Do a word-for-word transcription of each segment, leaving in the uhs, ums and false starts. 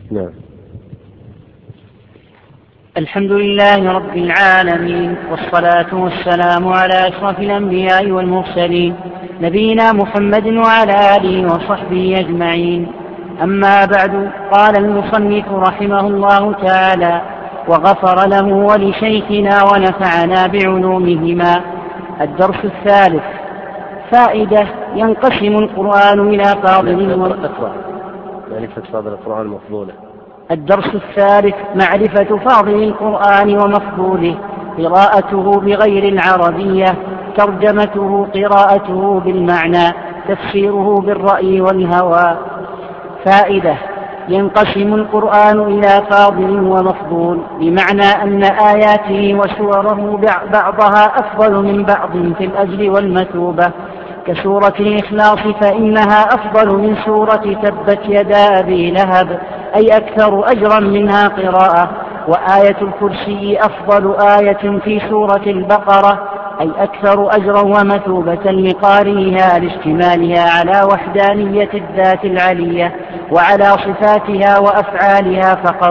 نعم. الحمد لله رب العالمين، والصلاة والسلام على أشرف الأنبياء والمرسلين، نبينا محمد وعلى آله وصحبه أجمعين. أما بعد، قال المصنف رحمه الله تعالى وغفر له ولشيخنا ونفعنا بعلومهما. الدرس الثالث. فائدة: ينقسم القرآن إلى فاضل ومفضول. معرفة فاضل القرآن مفضوله. الدرس الثالث: معرفة فاضل القرآن ومفضوله، قراءته بغير العربية، ترجمته، قراءته بالمعنى، تفسيره بالرأي والهوى. فائدة: ينقسم القرآن إلى فاضل ومفضول، بمعنى أن آياته وسوره بعضها أفضل من بعض في الأجر والمثوبة، كسورة الإخلاص فإنها أفضل من سورة تبت يدا أبي لهب، أي أكثر أجرا منها قراءة. وآية الكرسي أفضل آية في سورة البقرة، أي أكثر أجرا ومثوبة لقارئها لاشتمالها على وحدانية الذات العلية وعلى صفاتها وأفعالها فقط.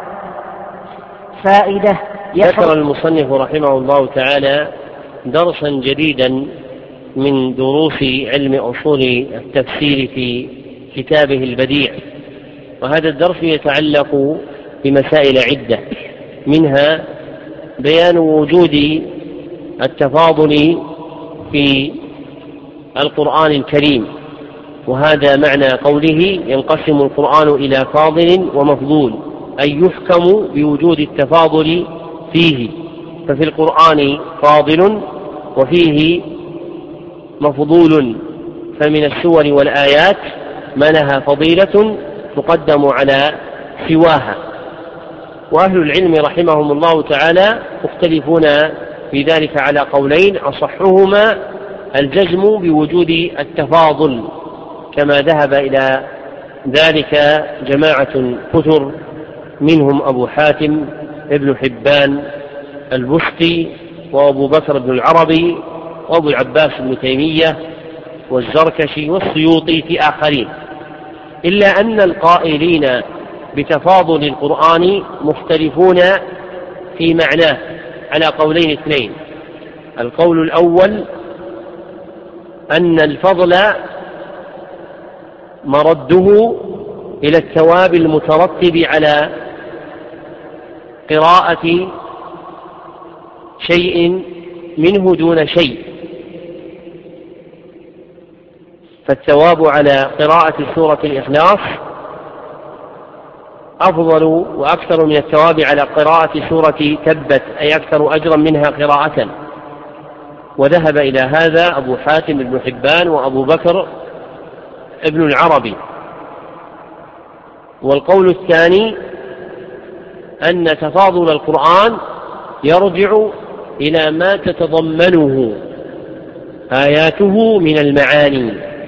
فائدة: ذكر المصنف رحمه الله تعالى درسا جديدا من دروس علم أصول التفسير في كتابه البديع، وهذا الدرس يتعلق بمسائل عدة، منها بيان وجود التفاضل في القرآن الكريم، وهذا معنى قوله ينقسم القرآن إلى فاضل ومفضول، أي يحكم بوجود التفاضل فيه، ففي القرآن فاضل وفيه مفضول، فمن السور والآيات ما لها فضيلة تقدم على سواها. وأهل العلم رحمهم الله تعالى مختلفون في ذلك على قولين، أصحهما الجزم بوجود التفاضل، كما ذهب إلى ذلك جماعة كثر، منهم أبو حاتم ابن حبان البستي وأبو بكر بن العربي وأبو العباس بن تيمية والزركشي والسيوطي في آخرين، إلا أن القائلين بتفاضل القرآن مختلفون في معناه على قولين اثنين. القول الأول أن الفضل مرده إلى الثواب المترتب على قراءة شيء منه دون شيء، فالثواب على قراءة سورة الإخلاص أفضل وأكثر من الثواب على قراءة سورة تبت، أي أكثر أجرا منها قراءة. وذهب إلى هذا أبو حاتم بن حبان وأبو بكر ابن العربي. والقول الثاني أن تفاضل القرآن يرجع إلى ما تتضمنه آياته من المعاني،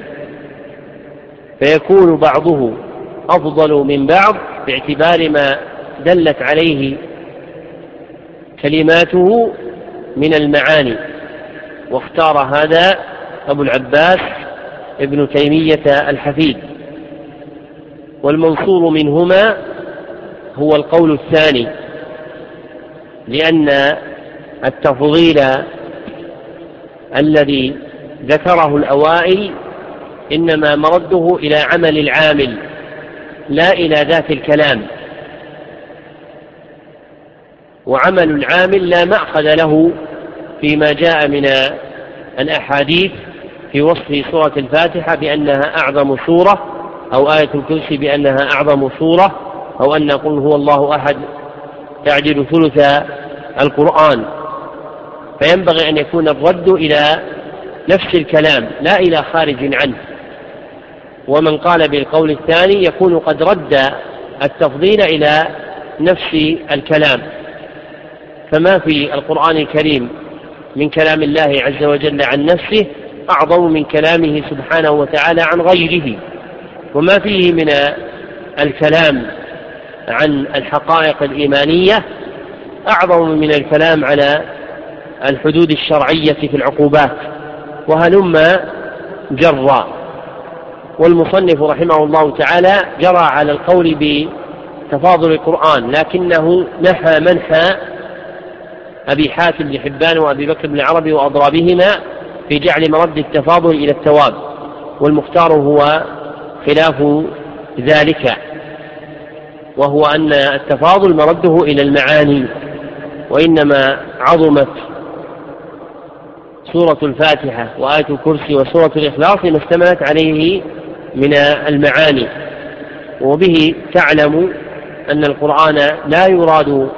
فيكون بعضه أفضل من بعض باعتبار ما دلت عليه كلماته من المعاني. واختار هذا أبو العباس ابن تيمية الحفيد. والمنصور منهما هو القول الثاني، لأن التفضيل الذي ذكره الأوائل إنما مرده إلى عمل العامل لا إلى ذات الكلام، وعمل العامل لا مأخذ له فيما جاء من الأحاديث في وصف سورة الفاتحة بأنها أعظم سورة، أو آية الكرسي بأنها أعظم سورة، أو أن قل هو الله أحد تعجل ثلث القرآن. فينبغي أن يكون الرد إلى نفس الكلام لا إلى خارج عنه. ومن قال بالقول الثاني يكون قد رد التفضيل إلى نفس الكلام، فما في القرآن الكريم من كلام الله عز وجل عن نفسه أعظم من كلامه سبحانه وتعالى عن غيره، وما فيه من الكلام عن الحقائق الإيمانية أعظم من الكلام على الحدود الشرعية في العقوبات، وهلم جرا. والمصنف رحمه الله تعالى جرى على القول تفاضل القرآن، لكنه نحى منحى أبي حاتم بن حبان وأبي بكر بن عربي وأضرابهما في جعل مرد التفاضل إلى الثواب، والمختار هو خلاف ذلك، وهو أن التفاضل مرده إلى المعاني، وإنما عظمت سورة الفاتحة وآية الكرسي وسورة الإخلاص ما اشتملت عليه من المعاني. وبه تعلم أن القرآن لا يراد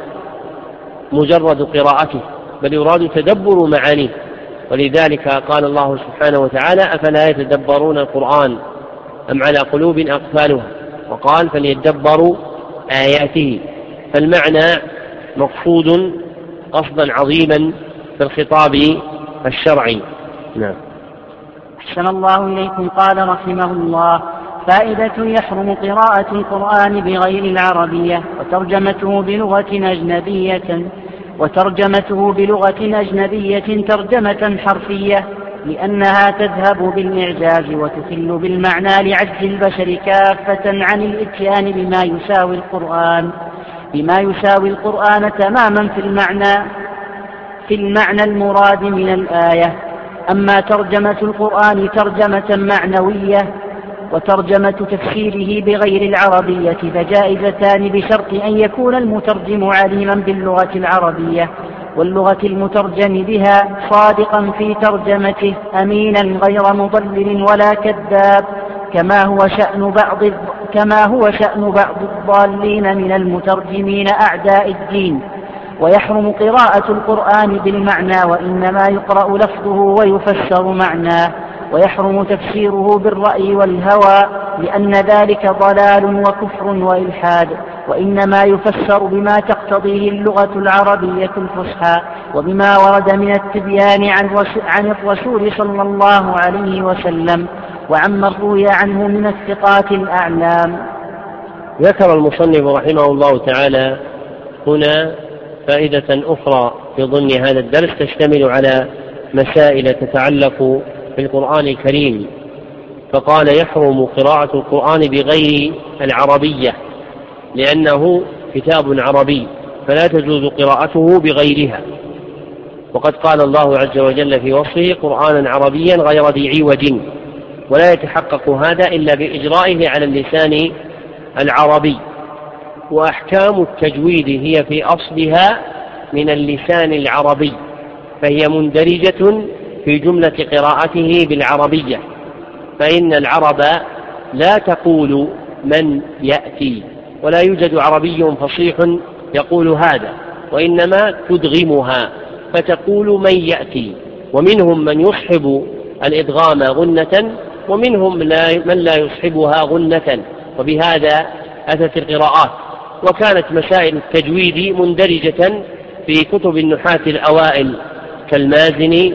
مجرد قراءته، بل يراد تدبر معانيه، ولذلك قال الله سبحانه وتعالى: أفلا يتدبرون القرآن أم على قلوب أقفالها، وقال: فليتدبروا آياته. فالمعنى مقصود قصدا عظيما في الخطاب الشرعي. نعم. أحسن الله إليكم. قال رحمه الله: فائدة: يحرم قراءة القرآن بغير العربية وترجمته بلغة أجنبية وترجمته بلغة أجنبية ترجمة حرفية، لأنها تذهب بالإعجاز وتخل بالمعنى لعجز البشر كافة عن الإتيان بما يساوي القرآن بما يساوي القرآن تماما في المعنى في المعنى المراد من الآية. أما ترجمة القرآن ترجمة معنوية وترجمة تفسيره بغير العربية فجائزتان، بشرط أن يكون المترجم عليما باللغة العربية واللغة المترجم بها، صادقا في ترجمته، أمينا غير مضلل ولا كذاب، كما هو شأن بعض كما هو شأن بعض الضالين من المترجمين أعداء الدين. ويحرم قراءة القرآن بالمعنى، وإنما يقرأ لفظه ويفسر معناه، ويحرم تفسيره بالرأي والهوى، لأن ذلك ضلال وكفر وإلحاد، وإنما يفسر بما تقتضيه اللغة العربية الفصحى، وبما ورد من التبيان عن الرسول صلى الله عليه وسلم وعما روي عنه من الثقات الأعلام. ذكر المصنف رحمه الله تعالى هنا فائدة أخرى في ضمن هذا الدرس تشتمل على مسائل تتعلق بالقرآن الكريم، فقال: يحرم قراءة القرآن بغير العربية لأنه كتاب عربي فلا تجوز قراءته بغيرها. وقد قال الله عز وجل في وصفه: قرآنا عربيا غير ذي عوج، ولا يتحقق هذا إلا بإجرائه على اللسان العربي. وأحكام التجويد هي في أصلها من اللسان العربي، فهي مندرجة في جملة قراءته بالعربية، فإن العرب لا تقول من يأتي، ولا يوجد عربي فصيح يقول هذا، وإنما تدغمها فتقول من يأتي. ومنهم من يصحب الإدغام غنة، ومنهم من لا يصحبها غنة، وبهذا أتت القراءات. وكانت مسائل التجويد مندرجة في كتب النحاة الأوائل كالمازني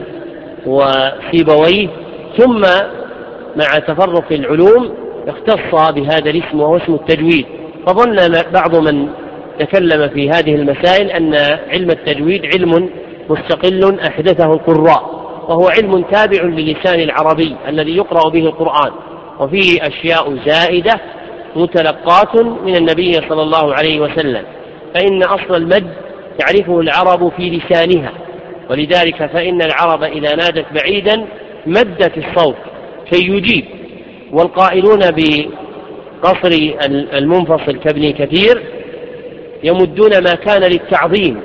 وسيبويه، ثم مع تفرق العلوم اختص بهذا الاسم وهو اسم التجويد. فظن بعض من تكلم في هذه المسائل أن علم التجويد علم مستقل أحدثه القراء، وهو علم تابع للسان العربي الذي يقرأ به القرآن، وفيه أشياء زائدة متلقات من النبي صلى الله عليه وسلم، فإن أصل المد تعرفه العرب في لسانها، ولذلك فإن العرب إذا نادت بعيدا مدت الصوت كي يجيب. والقائلون بقصر المنفصل كابن كثير يمدون ما كان للتعظيم،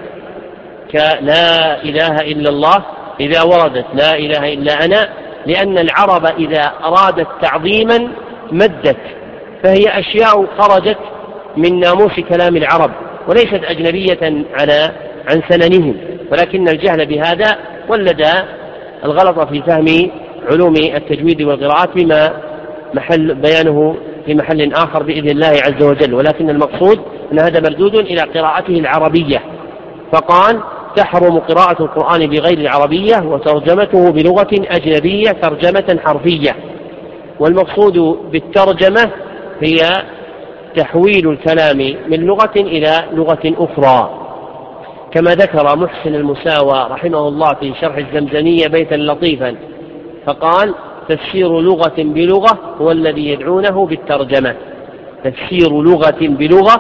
كلا إله إلا الله إذا وردت لا إله إلا أنا، لأن العرب إذا أرادت تعظيما مدت، فهي أشياء خرجت من ناموس كلام العرب وليست أجنبية على عن سننهم، ولكن الجهل بهذا ولد الغلط في فهم علوم التجويد والقراءات، بما محل بيانه في محل آخر بإذن الله عز وجل. ولكن المقصود أن هذا مردود إلى قراءته العربية، فقال: تحرم قراءة القرآن بغير العربية وترجمته بلغة أجنبية ترجمة حرفية. والمقصود بالترجمة هي تحويل الكلام من لغة إلى لغة أخرى، كما ذكر محسن المساوى رحمه الله في شرح الزمزمية بيتا لطيفا فقال: تفسير لغة بلغة هو الذي يدعونه بالترجمة. تفسير لغة بلغة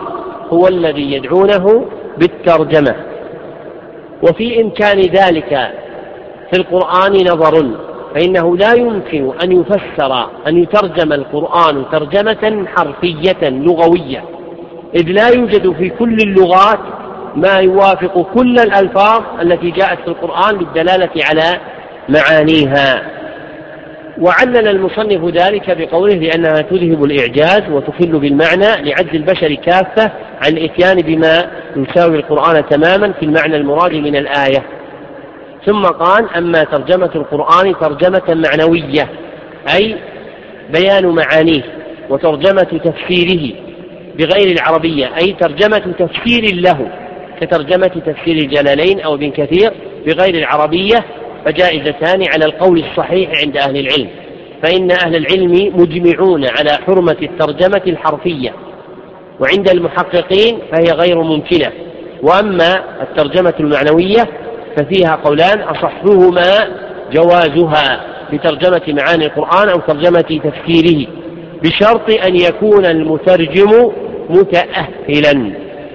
هو الذي يدعونه بالترجمة. وفي إمكان ذلك في القرآن نظر، فإنه لا يمكن أن يفسر أن يترجم القرآن ترجمة حرفية لغوية، إذ لا يوجد في كل اللغات ما يوافق كل الألفاظ التي جاءت في القرآن للدلالة على معانيها. وعلل المصنف ذلك بقوله لأنها تذهب الإعجاز وتخل بالمعنى لعجز البشر كافة عن الإتيان بما يساوي القرآن تماما في المعنى المراد من الآية. ثم قال: أما ترجمة القرآن ترجمة معنوية أي بيان معانيه، وترجمة تفسيره بغير العربية أي ترجمة تفسير له كترجمة تفسير الجلالين أو ابن كثير بغير العربية، فجائزتان على القول الصحيح عند أهل العلم، فإن أهل العلم مجمعون على حرمة الترجمة الحرفية، وعند المحققين فهي غير ممكنة. وأما الترجمة المعنوية ففيها قولان، أصحهما جوازها بترجمة معاني القرآن أو ترجمة تفسيره، بشرط أن يكون المترجم متأهلا،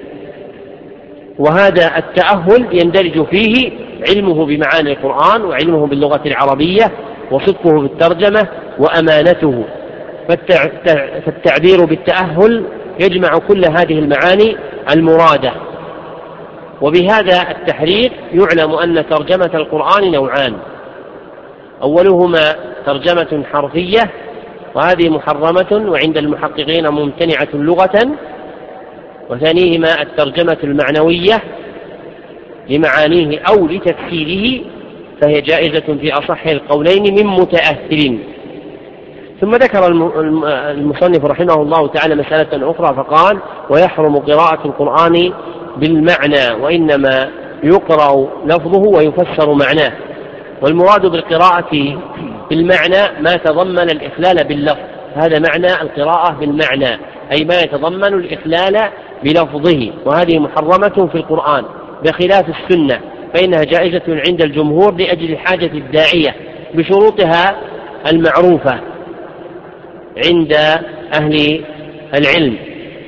وهذا التأهل يندرج فيه علمه بمعاني القرآن وعلمه باللغة العربية وصدقه بالترجمة وأمانته. فالتعبير بالتأهل يجمع كل هذه المعاني المرادة. وبهذا التحرير يعلم أن ترجمة القرآن نوعان: أولهما ترجمة حرفية وهذه محرمة وعند المحققين ممتنعة لغة، وثانيهما الترجمة المعنوية لمعانيه أو لتفسيره، فهي جائزة في أصح القولين من متأهل. ثم ذكر المصنف رحمه الله تعالى مسألة أخرى فقال: ويحرم قراءة القرآن بالمعنى، وإنما يقرأ لفظه ويفسر معناه. والمراد بالقراءة بالمعنى ما تضمن الإخلال باللفظ، هذا معنى القراءة بالمعنى، أي ما يتضمن الإخلال بلفظه، وهذه محرمة في القرآن بخلاف السنة، فإنها جائزة عند الجمهور لأجل حاجة الداعية بشروطها المعروفة عند أهل العلم.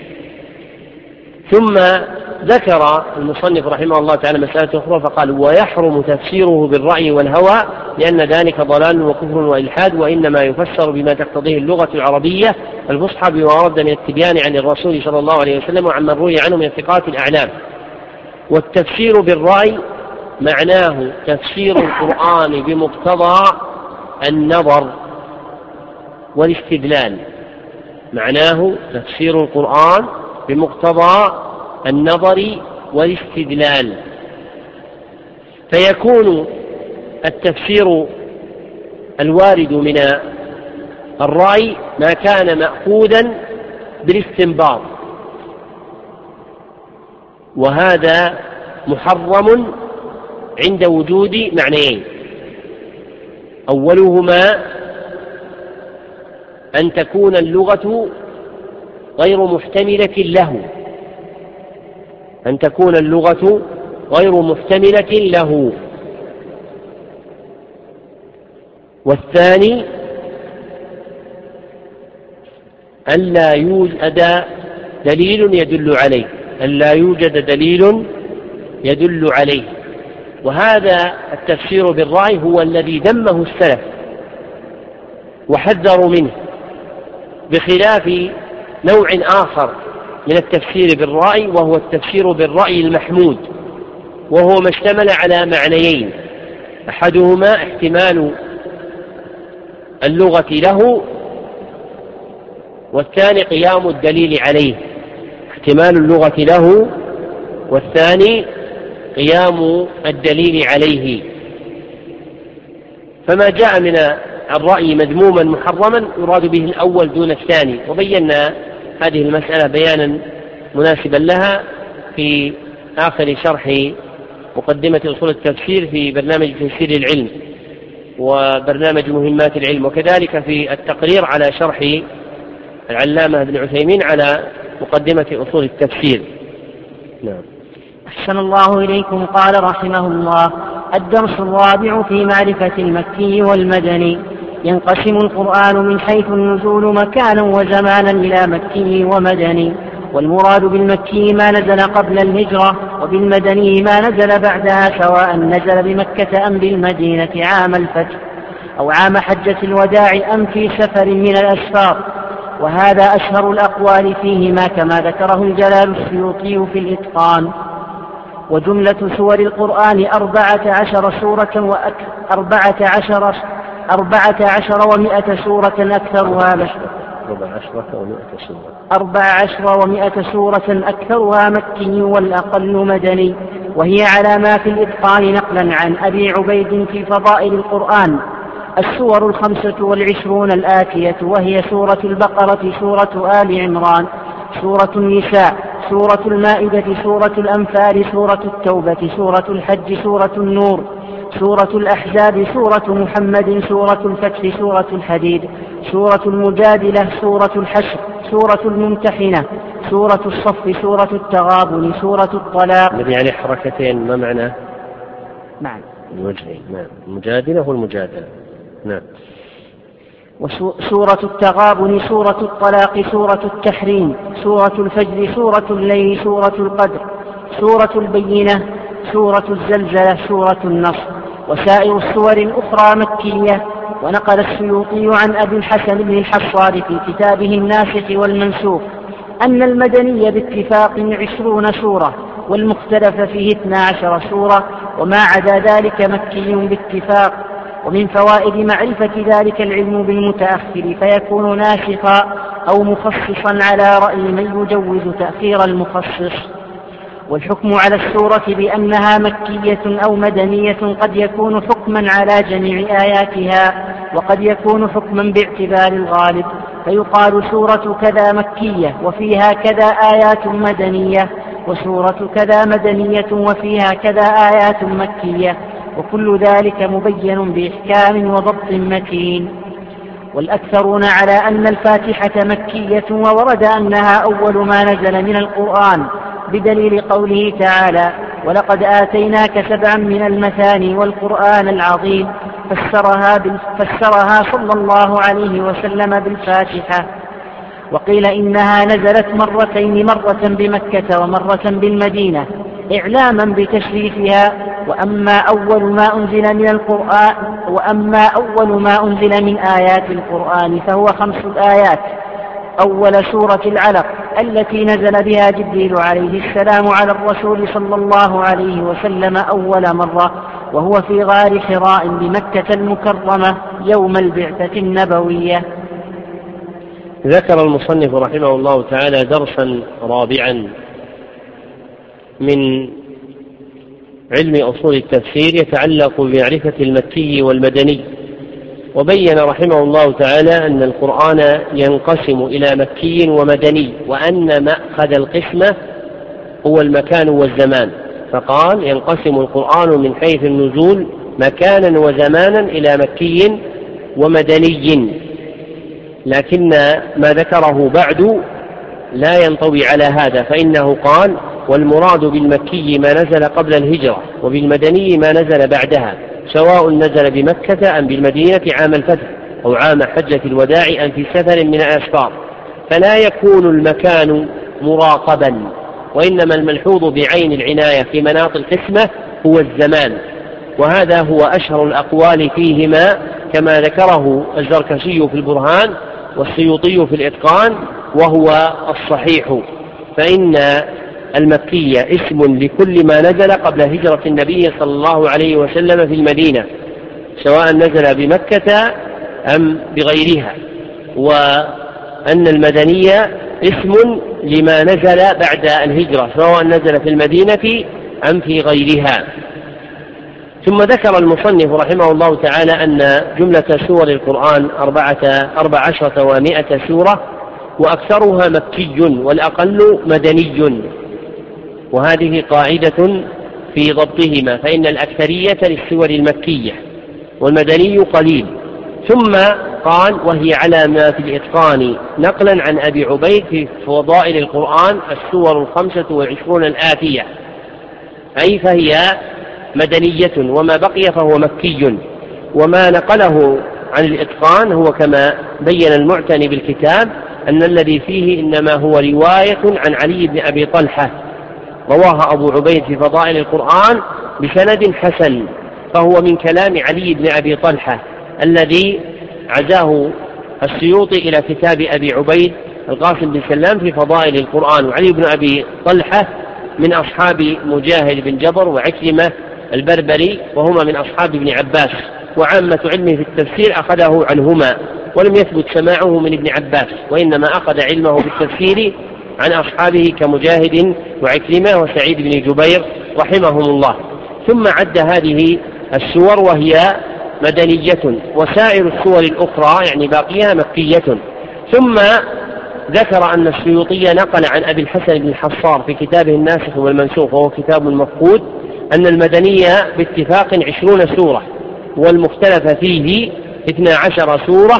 ثم ذكر المصنف رحمه الله تعالى مسألة أخرى فقال: ويحرم تفسيره بالرأي والهوى، لأن ذلك ضلال وكفر وإلحاد، وإنما يفسر بما تقتضيه اللغة العربية الفصحى بما ورد من التبيان عن الرسول صلى الله عليه وسلم وعمن روي عنه من الثقات الأعلام. والتفسير بالرأي معناه تفسير القرآن بمقتضى النظر والاستدلال، معناه تفسير القرآن بمقتضى النظر والاستدلال، فيكون التفسير الوارد من الرأي ما كان مأخوذا بالاستنباط، وهذا محرم عند وجود معنيين: أولهما أن تكون اللغة غير محتملة له أن تكون اللغة غير محتملة له والثاني ألا يوجد دليل يدل عليه ألا يوجد دليل يدل عليه وهذا التفسير بالرأي هو الذي ذمه السلف وحذروا منه، بخلاف نوع آخر من التفسير بالرأي وهو التفسير بالرأي المحمود، وهو ما اشتمل على معنيين: أحدهما احتمال اللغة له، والثاني قيام الدليل عليه. احتمال اللغة له والثاني قيام الدليل عليه. فما جاء من الرأي مذموما محرما يراد به الأول دون الثاني، وبينا هذه المسألة بيانا مناسبا لها في آخر شرح مقدمة أصول التفسير في برنامج تيسير العلم وبرنامج مهمات العلم، وكذلك في التقرير على شرح العلامة ابن عثيمين على مقدمة أصول التفسير. نعم. أحسن الله إليكم. قال رحمه الله: الدرس الرابع في معرفة المكي والمدني. ينقسم القرآن من حيث النزول مكانا وزمانا إلى مكي ومدني، والمراد بالمكي ما نزل قبل الهجرة، وبالمدني ما نزل بعدها، سواء نزل بمكة أم بالمدينة عام الفتح أو عام حجة الوداع أم في سفر من الأسفار. وهذا أشهر الأقوال فيهما كما ذكره الجلال السيوطي في الإتقان. وجملة سور القرآن أربعة عشر سورة وأك... أربعة عشر أربعة عشر ومائة سورة أكثرها أربع عشرة ومائة سورة أربع عشر ومائة سورة أكثرها مكي والأقل مدني. وهي على ما في الإتقان نقلا عن أبي عبيد في فضائل القرآن: السور الخمسة والعشرون الآتية، وهي سورة البقرة، سورة آل عمران، سورة النساء، سورة المائدة، سورة الأنفال، سورة التوبة، سورة الحج، سورة النور، سورة الأحزاب، سورة محمد، سورة الفتح، سورة الحديد، سورة المجادلة، سورة الحشر، سورة الممتحنة، سورة الصف، سورة التغابن، سورة الطلاق. الذي يعني حركتين ما معنى؟ نعم الوجهين. نعم، المجادلة والمجادلة. نعم. وسورة التغابن، سورة الطلاق، سورة التحريم، سورة الفجر، سورة الليل، سورة القدر، سورة البينة، سورة الزلزلة، سورة النصر. وسائر السور الأخرى مكية. ونقل السيوطي عن أبي الحسن بن الحصار في كتابه الناسخ والمنسوخ أن المدني باتفاق عشرون سورة، والمختلف فيه اثنا عشر سورة، وما عدا ذلك مكي باتفاق. ومن فوائد معرفة ذلك العلم بالمتأخر، فيكون ناسخا أو مخصصا على رأي من يجوز تأخير المخصص. والحكم على السورة بأنها مكية أو مدنية قد يكون حكما على جميع آياتها، وقد يكون حكما باعتبار الغالب، فيقال سورة كذا مكية وفيها كذا آيات مدنية، وسورة كذا مدنية وفيها كذا آيات مكية، وكل ذلك مبين بإحكام وضبط متين. والأكثرون على أن الفاتحة مكية، وورد أنها أول ما نزل من القرآن بدليل قوله تعالى: ولقد آتيناك سبعا من المثاني والقرآن العظيم، فسرها, فسرها صلى الله عليه وسلم بالفاتحة. وقيل إنها نزلت مرتين، مرة بمكة ومرة بالمدينة، إعلاما بتشريفها. وأما أول ما أنزل من القرآن وأما أول ما أنزل من آيات القرآن فهو خمس آيات: أول سورة العلق التي نزل بها جبريل عليه السلام على الرسول صلى الله عليه وسلم أول مرة، وهو في غار حراء بمكة المكرمة يوم البعثة النبوية. ذكر المصنف رحمه الله تعالى درسا رابعا من علم أصول التفسير يتعلق بمعرفة المكي والمدني. وبين رحمه الله تعالى أن القرآن ينقسم إلى مكي ومدني، وأن مأخذ القسمة هو المكان والزمان، فقال ينقسم القرآن من حيث النزول مكانا وزمانا إلى مكي ومدني، لكن ما ذكره بعد لا ينطوي على هذا، فإنه قال: والمراد بالمكي ما نزل قبل الهجرة، وبالمدني ما نزل بعدها، سواء نزل بمكة أم بالمدينة عام الفتح أو عام حجة الوداع أم في سفر من الأسفار، فلا يكون المكان مراقبا، وإنما الملحوظ بعين العناية في مناط القسمة هو الزمان. وهذا هو أشهر الأقوال فيهما كما ذكره الزركشي في البرهان والسيوطي في الإتقان، وهو الصحيح، فإن المكية اسم لكل ما نزل قبل هجرة النبي صلى الله عليه وسلم في المدينة، سواء نزل بمكة أم بغيرها، وأن المدنية اسم لما نزل بعد الهجرة، سواء نزل في المدينة أم في غيرها. ثم ذكر المصنف رحمه الله تعالى أن جملة سور القرآن أربعة أربع عشرة ومائة سورة، وأكثرها مكي والأقل مدني، وهذه قاعدة في ضبطهما، فإن الأكثرية للسور المكية والمدني قليل. ثم قال: وهي على ما في الإتقان نقلا عن أبي عبيد في فضائل القرآن السور الخمسة والعشرون الآتية، أي فهي مدنية، وما بقي فهو مكي. وما نقله عن الإتقان هو كما بين المعتني بالكتاب أن الذي فيه إنما هو رواية عن علي بن أبي طلحة رواها أبو عبيد في فضائل القرآن بسند حسن، فهو من كلام علي بن أبي طلحة الذي عزاه السيوطي إلى كتاب أبي عبيد القاسم بن سلام في فضائل القرآن. وعلي بن أبي طلحة من أصحاب مجاهد بن جبر وعكرمة البربري، وهما من أصحاب ابن عباس، وعامة علمه في التفسير أخذه عنهما، ولم يثبت سماعه من ابن عباس، وإنما أخذ علمه في التفسير عن أصحابه كمجاهد وعكرمة وسعيد بن جبير رحمهم الله. ثم عد هذه السور وهي مدنية، وسائر السور الأخرى يعني باقيها مكية. ثم ذكر أن السيوطي نقل عن أبي الحسن بن الحصار في كتابه الناسخ والمنسوخ وهو كتاب مفقود أن المدنية باتفاق عشرون سورة، والمختلف فيه اثنا عشر سورة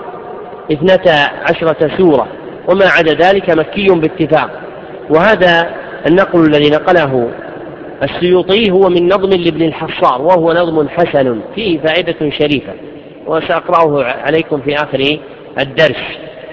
اثنتا عشرة سورة، وما عدا ذلك مكي باتفاق. وهذا النقل الذي نقله السيوطي هو من نظم لابن الحصار، وهو نظم حسن فيه فائدة شريفة وسأقرأه عليكم في آخر الدرس.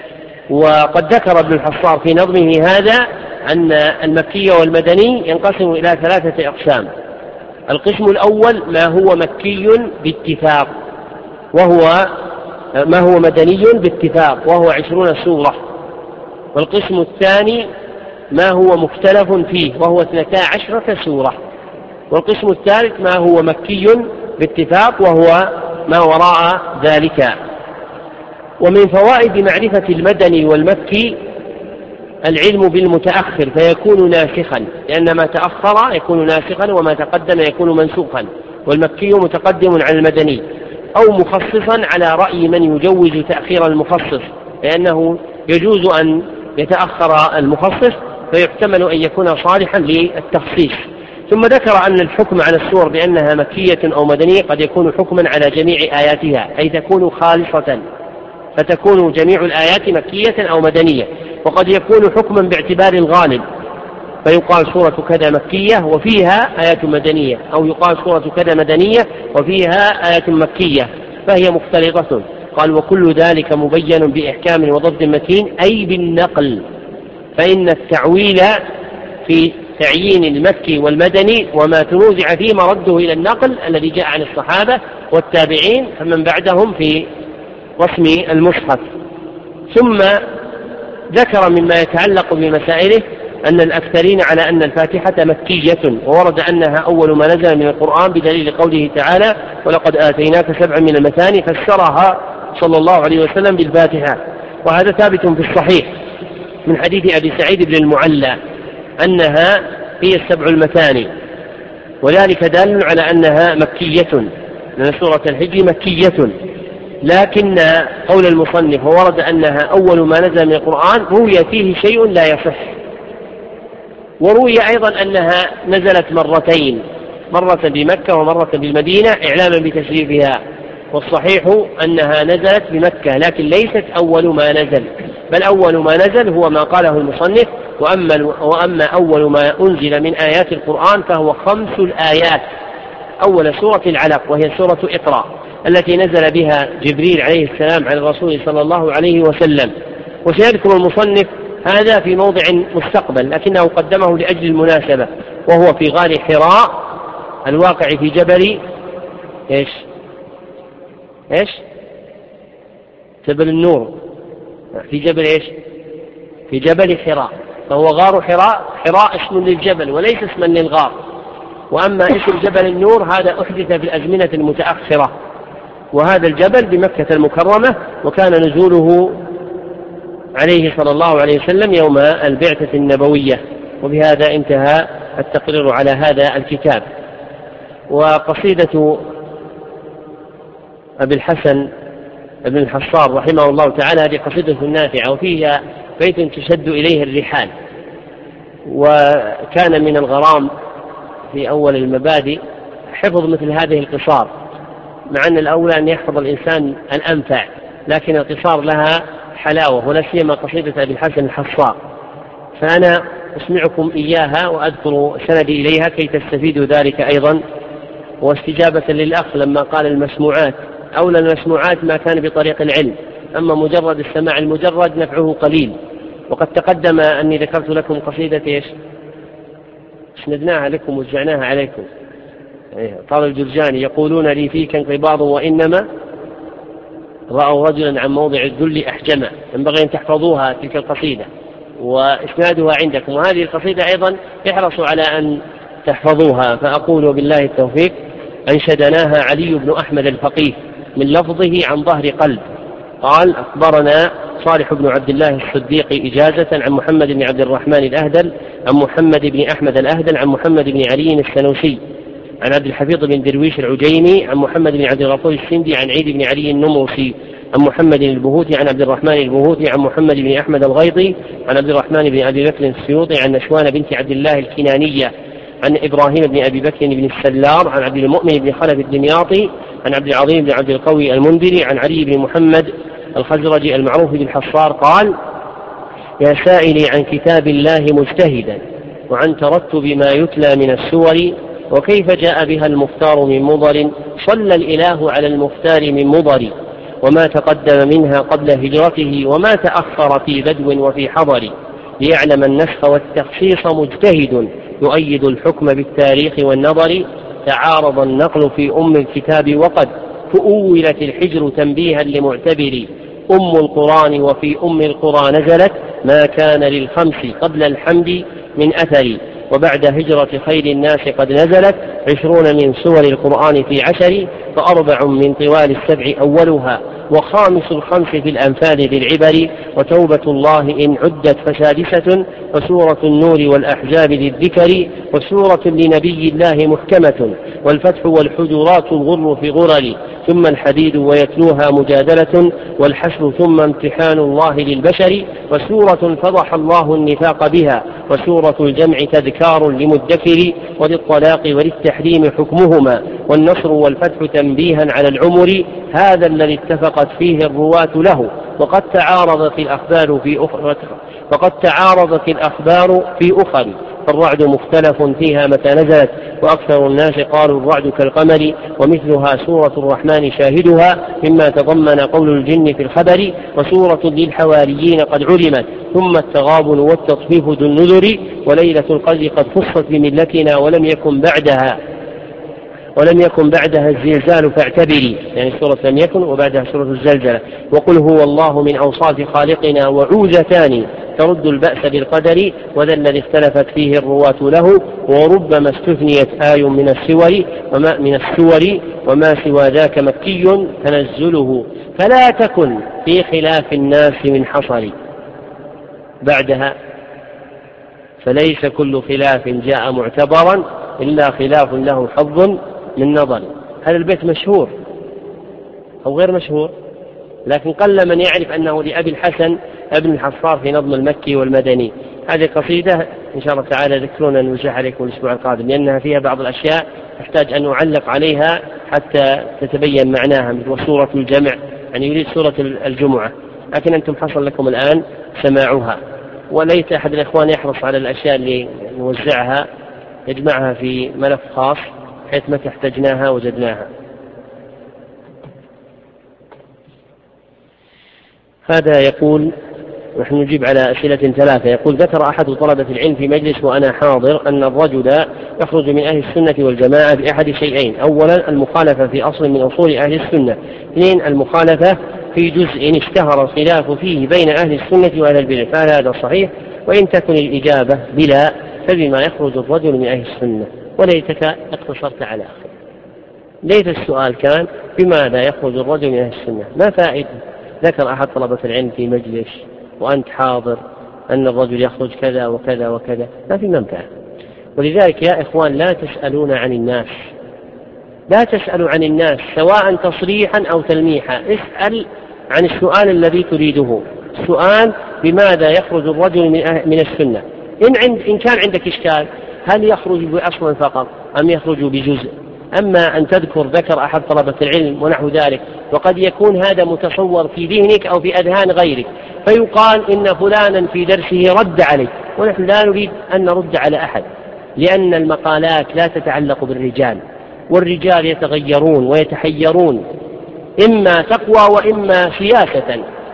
وقد ذكر ابن الحصار في نظمه هذا أن المكي والمدني ينقسم إلى ثلاثة أقسام. القسم الأول ما هو مكي باتفاق وهو ما هو مدني باتفاق وهو عشرون سورة. والقسم الثاني ما هو مختلف فيه وهو اثنتا عشرة سورة. والقسم الثالث ما هو مكي باتفاق وهو ما وراء ذلك. ومن فوائد معرفة المدني والمكي العلم بالمتأخر فيكون ناسخا، لأن ما تأخر يكون ناسخا وما تقدم يكون منسوخا، والمكي متقدم على المدني، أو مخصصا على رأي من يجوز تأخير المخصص، لأنه يجوز أن يتأخر المخصص فيحتمل أن يكون صالحا للتخصيص. ثم ذكر أن الحكم على السور بأنها مكية أو مدنية قد يكون حكما على جميع آياتها، أي تكون خالصة، فتكون جميع الآيات مكية أو مدنية. وقد يكون حكما باعتبار الغالب، فيقال سورة كذا مكية وفيها آيات مدنية، أو يقال سورة كذا مدنية وفيها آيات مكية، فهي مختلطة. قال وكل ذلك مبين بإحكام وضبط متين أي بالنقل، فإن التعويل في تعيين المكي والمدني وما تنوزع فيه مرده إلى النقل الذي جاء عن الصحابة والتابعين فمن بعدهم في رسم المصحف. ثم ذكر مما يتعلق بمسائله أن الأكثرين على أن الفاتحة مكية، وورد أنها أول ما نزل من القرآن بدليل قوله تعالى ولقد آتيناك سبعا من المثاني، فسرها صلى الله عليه وسلم بالفاتحة. وهذا ثابت في الصحيح من حديث أبي سعيد بن المعلى أنها هي السبع المثاني، وذلك دال على أنها مكية، لأن سورة الحج مكية. لكن قول المصنف وورد أنها أول ما نزل من القرآن روي فيه شيء لا يصح، وروي أيضا أنها نزلت مرتين، مرة بمكة ومرة بالمدينة إعلاما بتشريفها، والصحيح أنها نزلت بمكة لكن ليست أول ما نزل، بل أول ما نزل هو ما قاله المصنف. وأما, وأما أول ما أنزل من آيات القرآن فهو خمس الآيات. أول سورة العلق وهي سورة اقرأ التي نزل بها جبريل عليه السلام على الرسول صلى الله عليه وسلم. وسيذكر المصنف هذا في موضع مستقبل لكنه قدمه لأجل المناسبة، وهو في غار حراء الواقع في جبل إيش إيش جبل النور، في جبل إيش في جبل حراء، فهو غار حراء. حراء اسم للجبل وليس اسما للغار. وأما اسم جبل النور هذا أحدث في الأزمنة المتأخرة، وهذا الجبل بمكة المكرمة، وكان نزوله عليه صلى الله عليه وسلم يوم البعثة النبوية. وبهذا انتهى التقرير على هذا الكتاب. وقصيدة أبي الحسن ابن الحصار رحمه الله تعالى هذه قصيدة نافعة، وفيها بيت تشد إليه الرحال. وكان من الغرام في أول المبادئ حفظ مثل هذه القصار، مع أن الأولى أن يحفظ الإنسان الأنفع، لكن القصار لها حلاوة، ولا سيما قصيدة أبي الحسن الحصار. فأنا أسمعكم إياها وأذكر سندي إليها كي تستفيدوا ذلك أيضا. واستجابة للأخ لما قال المسموعات، أولى المسموعات ما كان بطريق العلم، أما مجرد السماع المجرد نفعه قليل. وقد تقدم أني ذكرت لكم قصيدة إيش اسندناها لكم وزعناها عليكم، قال الجرجاني: يقولون لي فيك انقباض وإنما رأوا رجلا عن موضع الذل أحجما. ينبغي أن تحفظوها تلك القصيدة وإسنادها عندكم، وهذه القصيدة أيضا احرصوا على أن تحفظوها. فأقول بالله التوفيق: أنشدناها علي بن أحمد الفقيه من لفظه عن ظهر قلب. قال: أخبرنا صالح بن عبد الله الصديق إجازة عن محمد بن عبد الرحمن الأهدل عن محمد بن أحمد الأهدل عن محمد بن علي السنوسي عن عبد الحفيظ بن درويش العجيمي عن محمد بن عبد الغفور السندي عن عيد بن علي النمرسي عن محمد البهوتي عن عبد الرحمن البهوتي عن محمد بن أحمد الغيضي عن عبد الرحمن بن أبي بكر السيوطي عن نشوان بنت عبد الله الكنانية عن إبراهيم بن أبي بكر بن السلار عن عبد المؤمن بن خلف الدمياطي عن عبد العظيم بن عبد القوي المنذري عن علي بن محمد الخزرجي المعروف بالحصار قال: يا سائلي عن كتاب الله مجتهدا وعن ترتب ما يتلى من السور، وكيف جاء بها المختار من مضر، صلى الإله على المختار من مضر، وما تقدم منها قبل هجرته وما تأخر في بدو وفي حضر، ليعلم النسخ والتخصيص مجتهد يؤيد الحكم بالتاريخ والنظر، تعارض النقل في أم الكتاب وقد تؤولت الحجر تنبيها لمعتبر، أم القرآن وفي أم القرى نزلت ما كان للخمس قبل الحمد من أثر، وبعد هجرة خير الناس قد نزلت عشرون من سور القرآن في عشر، فأربع من طوال السبع أولها، وخامس الخمس في الأنفال للعبر، وتوبة الله إن عدت فسادسة، وسورة النور والأحزاب للذكر، وسورة لنبي الله محكمة، والفتح والحجرات الغر في غرر، ثم الحديد ويتلوها مجادلة، والحشر ثم امتحان الله للبشر، وسورة فضح الله النفاق بها، وسورة الجمع تذكار لمدكر، وللطلاق وللتحريم حكمهما، والنصر والفتح تنبيها على العمر، هذا الذي اتفقت فيه الرواة له، وقد تعارضت الأخبار في أخرى وقد تعارضت الأخبار في أخر، فالرعد مختلف فيها متى نزلت، وأكثر الناس قالوا الرعد كالقمر، ومثلها سورة الرحمن شاهدها مما تضمن قول الجن في الخبر، وسورة للحواريين قد علمت، ثم التغابن والتطفيف ذو النذر، وليلة القدر قد خصت بملتنا ولم يكن بعدها ولم يكن بعدها الزلزال فاعتبري، يعني سورة لم يكن وبعدها سورة الزلزلة، وقل هو الله من أوصاف خالقنا وعوذتان ترد البأس بالقدر، وذا الذي اختلفت فيه الرواة له، وربما استثنيت آي من السور وما من السور وما سوى ذاك مكي تنزله، فلا تكن في خلاف الناس من حصر، بعدها فليس كل خلاف جاء معتبرا إلا خلاف له حظ من نظر. هذا البيت مشهور أو غير مشهور، لكن قل من يعرف أنه لأبي الحسن ابن الحصار في نظم المكي والمدني. هذه قصيدة إن شاء الله تعالى ذكرونا نوزعها عليكم الأسبوع القادم، لأنها فيها بعض الأشياء تحتاج أن نعلق عليها حتى تتبين معناها، مثل سورة الجمع، يعني يريد سورة الجمعة، لكن أنتم حصل لكم الآن سماعها، وليت أحد الإخوان يحرص على الأشياء اللي نوزعها يجمعها في ملف خاص حيث ما احتجناها وجدناها. هذا يقول، نحن نجيب على أسئلة ثلاثة. يقول: ذكر أحد طلبة العلم في مجلس وأنا حاضر أن الرجل يخرج من أهل السنة والجماعة بأحد شيئين: أولا المخالفة في أصل من أصول أهل السنة، اثنين المخالفة في جزء اشتهر الخلاف فيه بين أهل السنة وأهل البدع، فهل هذا صحيح؟ وإن تكن الإجابة بلا فبما يخرج الرجل من أهل السنة. وليتك اقتصرت على آخر، ليت السؤال كان بماذا يخرج الرجل من أهل السنة، ما فائدة ذكر أحد طلبة العلم في مجلس وأنت حاضر أن الرجل يخرج كذا وكذا وكذا، ما في منفعة. ولذلك يا إخوان لا تسألون عن الناس، لا تسألوا عن الناس سواء تصريحا أو تلميحا، اسأل عن السؤال الذي تريده، سؤال بماذا يخرج الرجل من السنة. إن, عند إن كان عندك إشكال هل يخرج بأصل فقط أم يخرج بجزء، أما أن تذكر ذكر أحد طلبة العلم ونحو ذلك، وقد يكون هذا متصور في ذهنك أو في أذهان غيرك، فيقال إن فلانا في درسه رد عليه، ونحن لا نريد أن نرد على أحد، لأن المقالات لا تتعلق بالرجال، والرجال يتغيرون ويتحيرون إما تقوى وإما سياسة،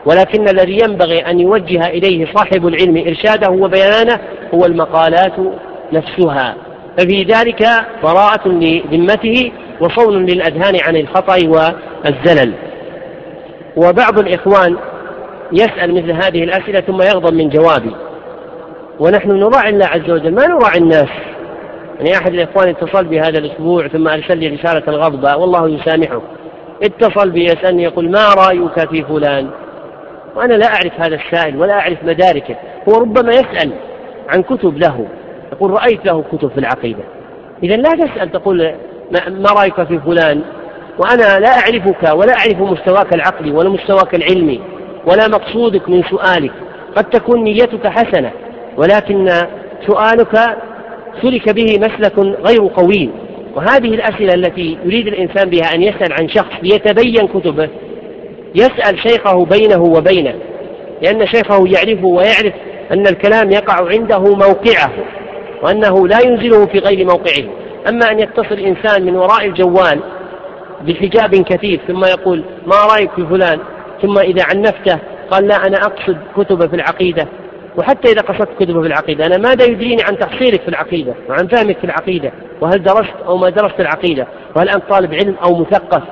ولكن الذي ينبغي أن يوجه إليه صاحب العلم إرشاده وبيانه هو المقالات نفسها، ففي ذلك براءة لذمته وصون للأذهان عن الخطأ والزلل. وبعض الإخوان يسأل مثل هذه الأسئلة ثم يغضب من جوابي، ونحن نراعي الله عز وجل ما نراعي الناس. يعني أحد الإخوان اتصل بي هذا الأسبوع ثم أرسل لي رسالة الغضبة والله يسامحه، اتصل بي يسألني يقول ما رأيك في فلان، وأنا لا أعرف هذا السائل ولا أعرف مداركه. هو ربما يسأل عن كتب له، يقول رأيت له كتب في العقيدة. إذن لا تسأل تقول ما رأيك في فلان وأنا لا أعرفك ولا أعرف مستواك العقلي ولا مستواك العلمي ولا مقصودك من سؤالك. قد تكون نيتك حسنة ولكن سؤالك سلك به مسلك غير قوي. وهذه الأسئلة التي يريد الإنسان بها أن يسأل عن شخص ليتبين كتبه، يسأل شيخه بينه وبينه، لأن شيخه يعرفه ويعرف أن الكلام يقع عنده موقعه وأنه لا ينزله في غير موقعه. أما أن يتصل إنسان من وراء الجوال بحجاب كثيف ثم يقول ما رأيك في فلان، ثم إذا عنفته قال لا أنا أقصد كتب في العقيدة، وحتى إذا قصدت كتب في العقيدة أنا ماذا يدريني عن تحصيلك في العقيدة وعن فهمك في العقيدة، وهل درست أو ما درست العقيدة، وهل أنت طالب علم أو مثقف.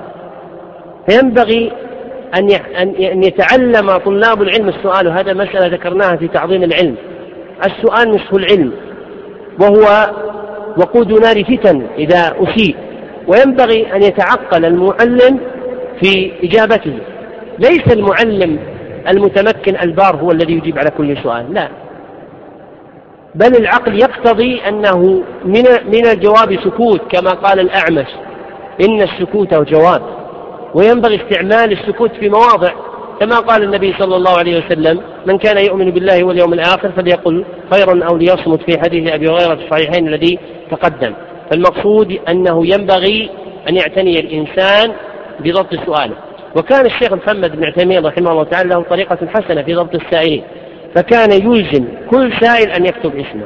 فينبغي أن يتعلم طلاب العلم السؤال، وهذا مسألة ذكرناها في تعظيم العلم. السؤال نصف العلم وهو وقود نار فتن إذا أسيء، وينبغي أن يتعقل المعلم في إجابته. ليس المعلم المتمكن البار هو الذي يجيب على كل سؤال، لا، بل العقل يقتضي أنه من من الجواب سكوت، كما قال الأعمش إن السكوت جواب. وينبغي استعمال السكوت في مواضع، كما قال النبي صلى الله عليه وسلم من كان يؤمن بالله واليوم الآخر فليقل خيرا أو ليصمت، في حديث أبي هريرة في الصحيحين الذي تقدم. فالمقصود أنه ينبغي أن يعتني الإنسان بضبط سؤاله. وكان الشيخ محمد بن عثيمين رحمه الله تعالى له طريقة حسنة في ضبط السائلين، فكان يلزم كل سائل أن يكتب اسمه،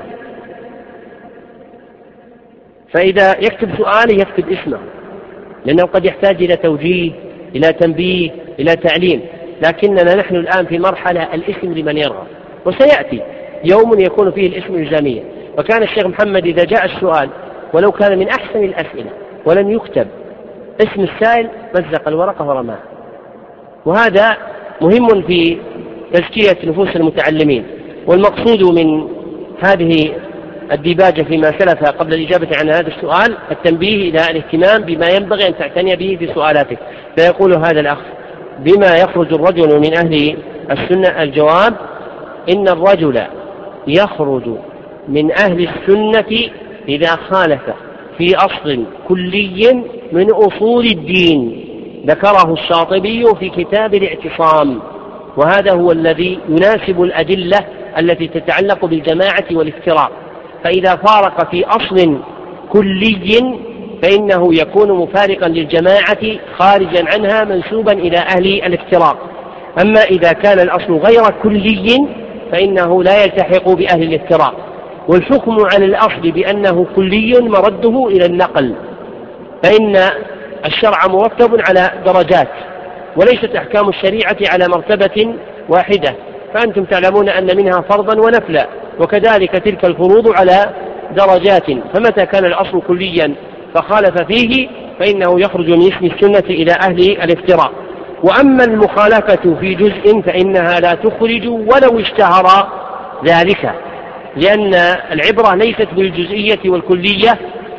فإذا يكتب سؤاله يكتب اسمه، لأنه قد يحتاج إلى توجيه، إلى تنبيه، إلى تعليم. لكننا نحن الآن في مرحلة الاسم لمن يرغب، وسيأتي يوم يكون فيه الاسم إلزاميا. وكان الشيخ محمد إذا جاء السؤال ولو كان من أحسن الأسئلة ولم يكتب اسم السائل مزق الورقة ورماه. وهذا مهم في تزكية نفوس المتعلمين. والمقصود من هذه الديباجة فيما سلف قبل الإجابة عن هذا السؤال التنبيه إلى الاهتمام بما ينبغي أن تعتني به في سؤالاتك. فيقول هذا الأخ بما يخرج الرجل من أهل السنة؟ الجواب إن الرجل يخرج من أهل السنة إذا خالف في أصل كلي من أصول الدين ذكره الشاطبي في كتاب الاعتصام، وهذا هو الذي يناسب الأدلة التي تتعلق بالجماعة والافتراق. فإذا فارق في أصل كلي فإنه يكون مفارقا للجماعة خارجا عنها منسوبا إلى أهل الافتراق. أما إذا كان الأصل غير كلي فإنه لا يلتحق بأهل الافتراق. والحكم على الأصل بأنه كلي مرده إلى النقل، فإن الشرع مرتب على درجات وليست أحكام الشريعة على مرتبة واحدة، فأنتم تعلمون أن منها فرضا ونفلا، وكذلك تلك الفروض على درجات. فمتى كان الأصل كليا فخالف فيه فإنه يخرج من اسم السنة إلى أهل الافتراء. وأما المخالفة في جزء فإنها لا تخرج ولو اشتهر ذلك، لأن العبرة ليست بالجزئية والكلية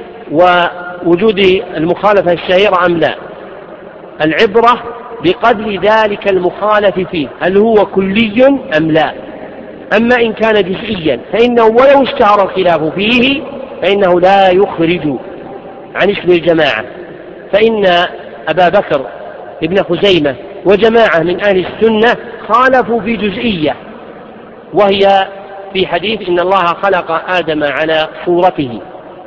ووجود المخالفة الشهيرة أم لا، العبرة بقدر ذلك المخالف فيه هل هو كلي أم لا. أما إن كان جزئيا فإنه ولو اشتهر الخلاف فيه فإنه لا يخرج عن اسم الجماعة. فإن أبا بكر ابن خزيمة وجماعة من أهل السنة خالفوا في جزئية، وهي في حديث إن الله خلق آدم على صورته،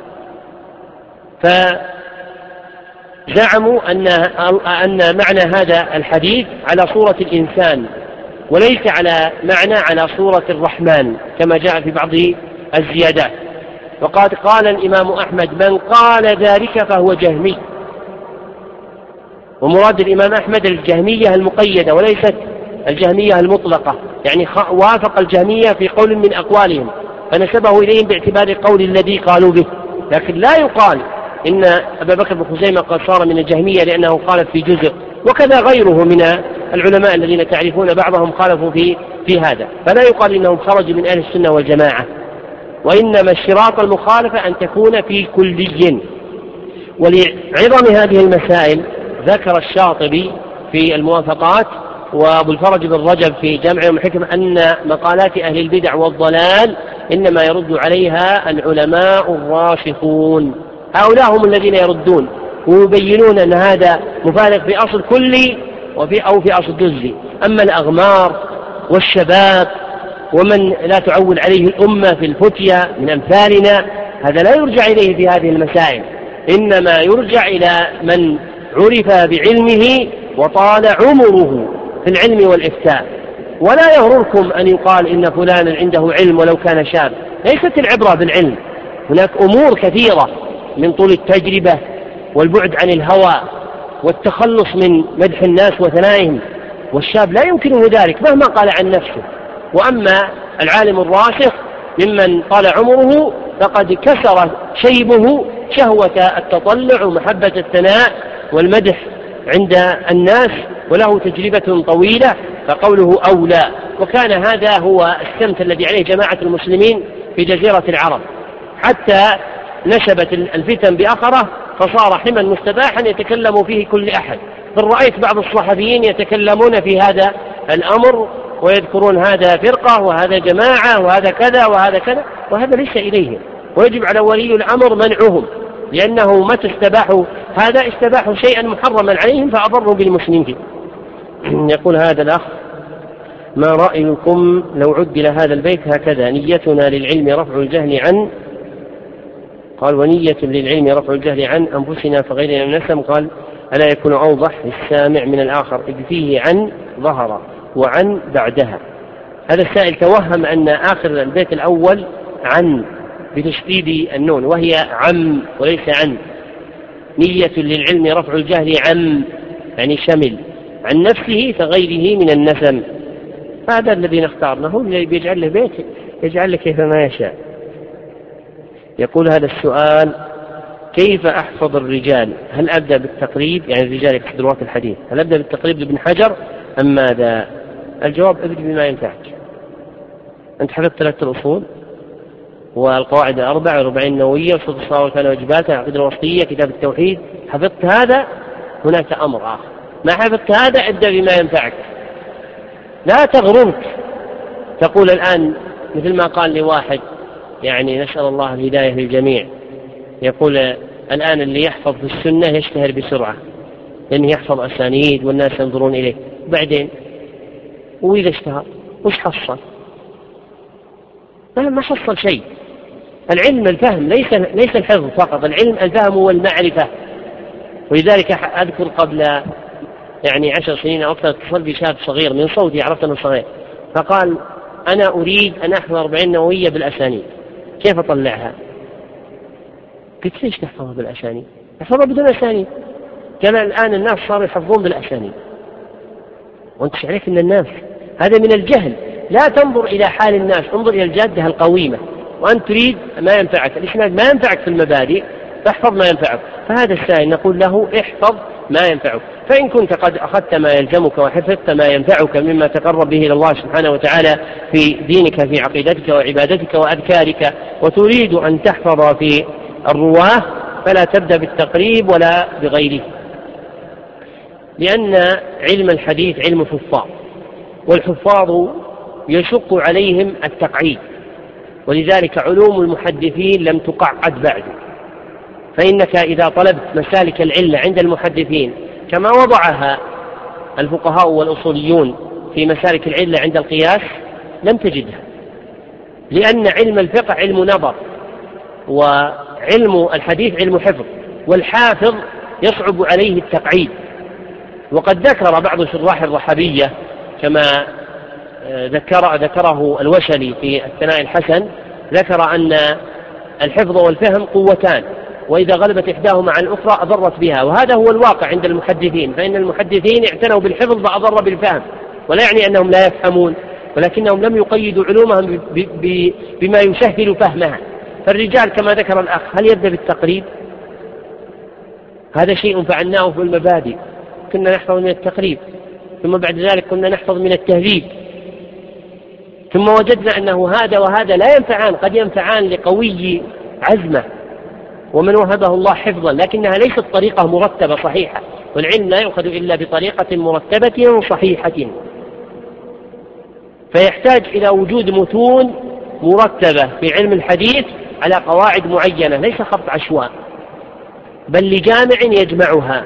فزعموا أن أن معنى هذا الحديث على صورة الإنسان وليس على معنى على صورة الرحمن كما جاء في بعض الزيادات. وقد قال الإمام أحمد من قال ذلك فهو جهمي، ومراد الإمام أحمد الجهمية المقيدة وليست الجهمية المطلقة، يعني وافق الجهمية في قول من أقوالهم فنسبه إليهم باعتبار القول الذي قالوا به، لكن لا يقال إن أبا بكر بن خزيمة قد صار من الجهمية لأنه خالف في جزء، وكذا غيره من العلماء الذين تعرفون بعضهم خالفوا في في هذا، فلا يقال إنهم خرجوا من أهل السنة والجماعة، وإنما الشراط المخالفة أن تكون في كلي. ولعظم هذه المسائل ذكر الشاطبي في الموافقات وأبو الفرج بن رجب في جمع الحكم أن مقالات أهل البدع والضلال إنما يرد عليها العلماء الراسخون، هؤلاء هم الذين يردون ويبينون أن هذا مفارق في أصل كلي وفي أو في أصل جزئي. أما الأغمار والشباب ومن لا تعول عليه الأمة في الفتية من أمثالنا هذا لا يرجع إليه في هذه المسائل، إنما يرجع إلى من عرف بعلمه وطال عمره في العلم والإفتاء. ولا يغرركم أن يقال إن فلانا عنده علم ولو كان شاب، ليست العبرة بالعلم، هناك أمور كثيرة من طول التجربة والبعد عن الهوى والتخلص من مدح الناس وثنائهم، والشاب لا يمكنه ذلك مهما قال عن نفسه. وأما العالم الراسخ ممن طال عمره فقد كسر شيبه شهوة التطلع ومحبة الثناء والمدح عند الناس وله تجربة طويلة، فقوله أولى. وكان هذا هو السمت الذي عليه جماعة المسلمين في جزيرة العرب، حتى نشبت الفتن بأخره فصار حما مستباحا يتكلم فيه كل أحد. بل رأيت بعض الصحفيين يتكلمون في هذا الأمر ويذكرون هذا فرقة وهذا جماعة وهذا كذا وهذا كذا، وهذا ليس إليهم، ويجب على ولي الأمر منعهم، لأنه متى استباحوا هذا استباحوا شيئا محرما عليهم فأضروا بالمسلمين. يقول هذا الأخ: ما رأيكم لو عدل هذا البيت هكذا: نيتنا للعلم رفع الجهل عن، قال ونية للعلم رفع الجهل عن أنفسنا فغيرنا نسم، قال ألا يكون أوضح للسامع من الآخر إذ فيه عن ظهر وعن بعدها. هذا السائل توهم أن آخر البيت الأول عن بتشديد النون وهي عم وليس عن. نية للعلم رفع الجهل عن يعني شمل عن نفسه فغيره من النسم. هذا الذي نختارناه الذي بيجعل له بيت يجعل له كيفما يشاء. يقول هذا السؤال: كيف أحفظ الرجال؟ هل أبدأ بالتقريب، يعني الرجال يقصد رواة الحديث، هل أبدأ بالتقريب لابن حجر أم ماذا؟ الجواب: ابدأ بما ينفعك. أنت حفظت ثلاثة الأصول والقواعد الأربع والأربعين النووية وشروط الصلاة والكلام واجباتها العقيدة الوسطية كتاب التوحيد، حفظت هذا، هناك أمر آخر. ما حفظت هذا ابدأ بما ينفعك، لا تغررك تقول الآن مثل ما قال لي واحد، يعني نسأل الله الهداية للجميع، يقول الآن اللي يحفظ في السنة يشتهر بسرعة لأنه يحفظ أسانيد والناس ينظرون إليه، بعدين وإذا اشتهر وش حصل؟ ما حصل شيء. العلم الفهم ليس ليس الحفظ فقط، العلم الفهم والمعرفة. ولذلك أذكر قبل يعني عشر سنين أو أكثر اتصل بشاب صغير من صوتي عرفت أنه صغير، فقال أنا أريد أن أحفظ أربعين نووية بالأسانيد، كيف أطلعها؟ قلت ليش تحفظها بالأسانيد؟ احفظها بدون أسانيد. قال الآن الناس صاروا يحفظون بالأسانيد، وأنت عليك أن الناس هذا من الجهل. لا تنظر إلى حال الناس، انظر إلى الجادة القويمة. وأنت تريد ما ينفعك، الإسناد ما ينفعك في المبادئ، فاحفظ ما ينفعك. فهذا السائل نقول له احفظ ما ينفعك، فإن كنت قد أخذت ما يلزمك وحفظت ما ينفعك مما تقرب به إلى الله سبحانه وتعالى في دينك في عقيدتك وعبادتك وأذكارك، وتريد أن تحفظ في الرواه، فلا تبدأ بالتقريب ولا بغيره، لأن علم الحديث علم حفاظ، والحفاظ يشق عليهم التقعيد، ولذلك علوم المحدثين لم تقعد بعد. فإنك إذا طلبت مسالك العلة عند المحدثين كما وضعها الفقهاء والأصوليون في مسالك العلة عند القياس لم تجدها، لأن علم الفقه علم نظر، وعلم الحديث علم حفظ، والحافظ يصعب عليه التقعيد. وقد ذكر بعض شراح الرحبية كما ذكر ذكره الوشلي في الثناء الحسن، ذكر أن الحفظ والفهم قوتان، وإذا غلبت إحداهما عن الأخرى أضرت بها، وهذا هو الواقع عند المحدثين، فإن المحدثين اعتنوا بالحفظ فأضر بالفهم، ولا يعني أنهم لا يفهمون، ولكنهم لم يقيدوا علومهم بما يسهل فهمها. فالرجال كما ذكر الأخ هل يبدأ بالتقريب؟ هذا شيء فعلناه في المبادئ، كنا نحفظ من التقريب، ثم بعد ذلك كنا نحفظ من التهذيب، ثم وجدنا أنه هذا وهذا لا ينفعان، قد ينفعان لقوي عزمه ومن وهبه الله حفظا، لكنها ليست طريقة مرتبة صحيحة، والعلم لا يؤخذ إلا بطريقة مرتبة صحيحة، فيحتاج إلى وجود متون مرتبة في علم الحديث على قواعد معينة، ليس خط عشواء بل لجامع يجمعها.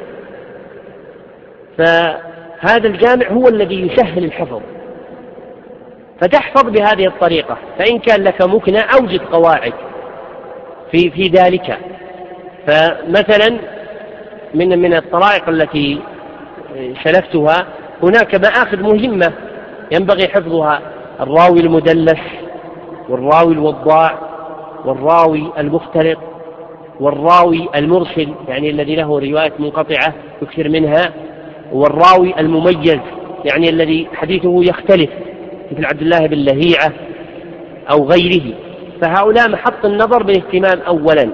فهذا الجامع هو الذي يسهل الحفظ، فتحفظ بهذه الطريقة. فإن كان لك مكنة أوجد قواعد في في ذلك. فمثلا من من الطرائق التي سلفتها هناك مآخذ مهمة ينبغي حفظها: الراوي المدلس، والراوي الوضاع، والراوي المختلط، والراوي المرسل يعني الذي له رواية منقطعة يكثر منها، والراوي المميز يعني الذي حديثه يختلف مثل عبد الله بن لهيعة أو غيره. فهؤلاء محط النظر بالاهتمام أولا،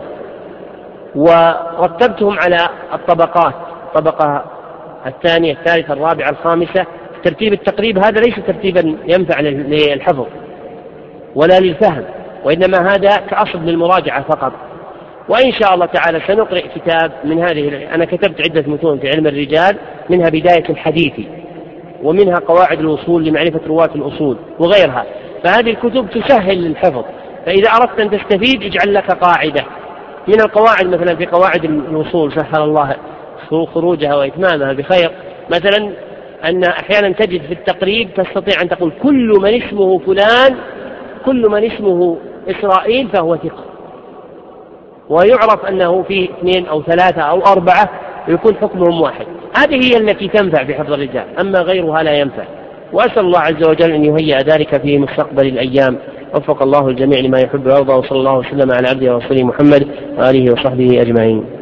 ورتبتهم على الطبقات، الطبقة الثانية الثالثة الرابعة الخامسة. ترتيب التقريب هذا ليس ترتيبا ينفع للحفظ ولا للفهم، وإنما هذا كأصل للمراجعة فقط. وإن شاء الله تعالى سنقرأ كتاب من هذه، أنا كتبت عدة متون في علم الرجال، منها بداية الحديث، ومنها قواعد الوصول لمعرفة رواة الأصول وغيرها. فهذه الكتب تسهل للحفظ، فإذا أردت أن تستفيد اجعل لك قاعدة من القواعد. مثلا في قواعد الوصول سهل الله خروجها وإتمامها بخير، مثلا أن أحيانا تجد في التقريب تستطيع أن تقول كل من اسمه فلان، كل من اسمه إسرائيل فهو ثقة، ويعرف أنه في اثنين أو ثلاثة أو أربعة يكون حكمهم واحد. هذه هي التي تنفع في حفظ الرجال، أما غيرها لا ينفع. وأسأل الله عز وجل أن يهيئ ذلك في مستقبل الأيام. وفق الله الجميع لما يحب ويرضى، وصلى الله وسلم على عبده ورسوله محمد وآله وصحبه أجمعين.